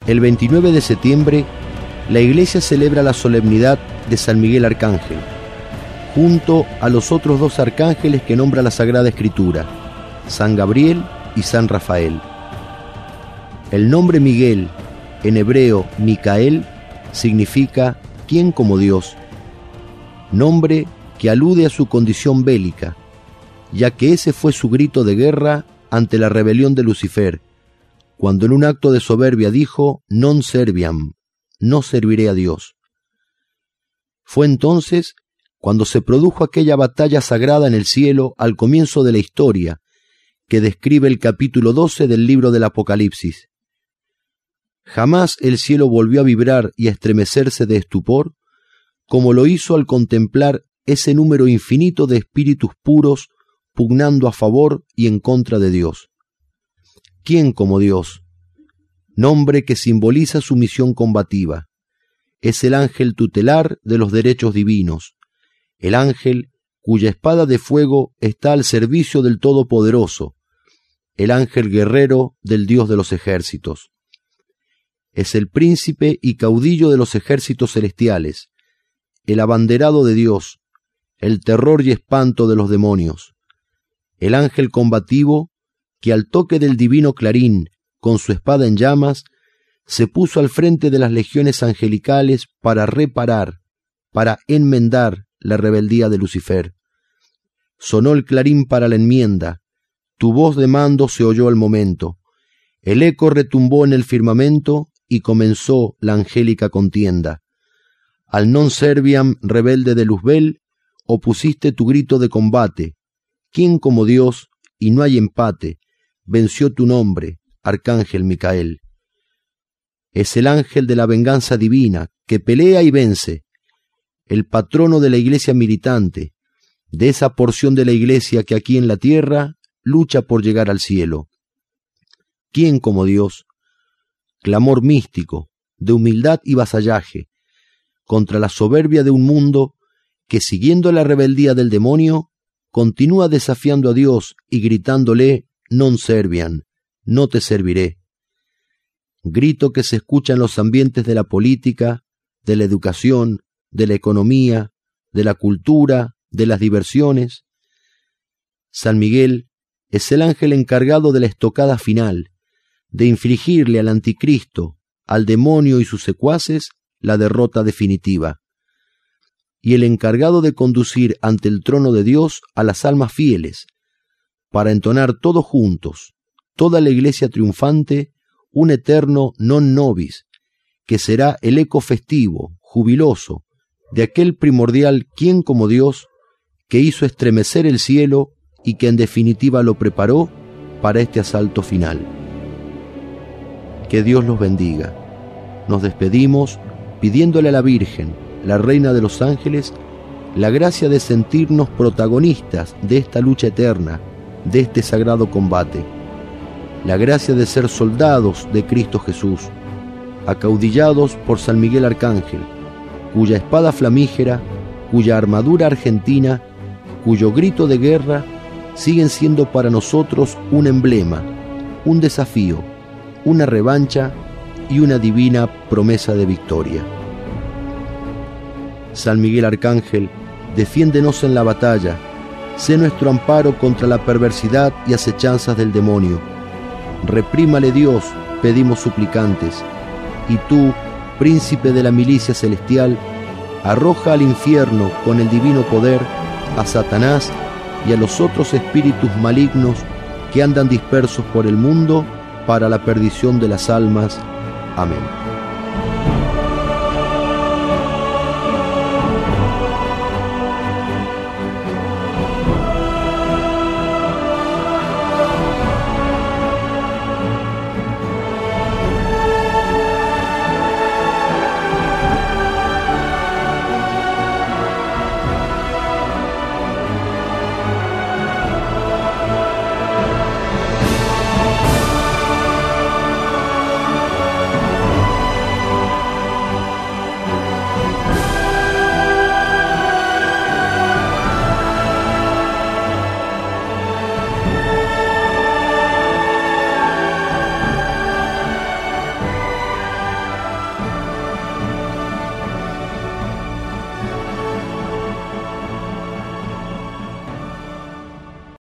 El 29 de septiembre, la Iglesia celebra la solemnidad de San Miguel Arcángel, junto a los otros dos arcángeles que nombra la Sagrada Escritura, San Gabriel y San Rafael. El nombre Miguel, en hebreo Micael, significa ¿quién como Dios?, nombre que alude a su condición bélica, ya que ese fue su grito de guerra ante la rebelión de Lucifer, cuando en un acto de soberbia dijo «Non serviam», no serviré a Dios. Fue entonces cuando se produjo aquella batalla sagrada en el cielo al comienzo de la historia, que describe el capítulo 12 del libro del Apocalipsis. Jamás el cielo volvió a vibrar y a estremecerse de estupor, como lo hizo al contemplar ese número infinito de espíritus puros pugnando a favor y en contra de Dios. ¿Quién como Dios? Nombre que simboliza su misión combativa. Es el ángel tutelar de los derechos divinos, el ángel cuya espada de fuego está al servicio del Todopoderoso, el ángel guerrero del Dios de los ejércitos. Es el príncipe y caudillo de los ejércitos celestiales, el abanderado de Dios, el terror y espanto de los demonios, el ángel combativo que al toque del divino clarín, con su espada en llamas, se puso al frente de las legiones angelicales para reparar, para enmendar la rebeldía de Lucifer. Sonó el clarín para la enmienda, tu voz de mando se oyó al momento, el eco retumbó en el firmamento y comenzó la angélica contienda. Al non serviam rebelde de Luzbel, opusiste tu grito de combate, ¿quién como Dios? Y no hay empate, venció tu nombre, Arcángel Micael. Es el ángel de la venganza divina, que pelea y vence, el patrono de la iglesia militante, de esa porción de la iglesia que aquí en la tierra lucha por llegar al cielo. ¿Quién como Dios? Clamor místico, de humildad y vasallaje, contra la soberbia de un mundo que, siguiendo la rebeldía del demonio, continúa desafiando a Dios y gritándole «Non serviam», no te serviré. Grito que se escucha en los ambientes de la política, de la educación, de la economía, de la cultura, de las diversiones. San Miguel es el ángel encargado de la estocada final, de infligirle al anticristo, al demonio y sus secuaces, la derrota definitiva, y el encargado de conducir ante el trono de Dios a las almas fieles, para entonar todos juntos, toda la iglesia triunfante, un eterno non nobis, que será el eco festivo, jubiloso, de aquel primordial ¿quién como Dios?, que hizo estremecer el cielo y que en definitiva lo preparó para este asalto final. Que Dios los bendiga. Nos despedimos pidiéndole a la Virgen, la Reina de los Ángeles, la gracia de sentirnos protagonistas de esta lucha eterna, de este sagrado combate, la gracia de ser soldados de Cristo Jesús, acaudillados por San Miguel Arcángel, cuya espada flamígera, cuya armadura argentina, cuyo grito de guerra siguen siendo para nosotros un emblema, un desafío, una revancha y una divina promesa de victoria. San Miguel Arcángel, defiéndenos en la batalla, sé nuestro amparo contra la perversidad y acechanzas del demonio. Reprímale Dios, pedimos suplicantes, y tú, príncipe de la milicia celestial, arroja al infierno con el divino poder a Satanás y a los otros espíritus malignos que andan dispersos por el mundo para la perdición de las almas. Amén.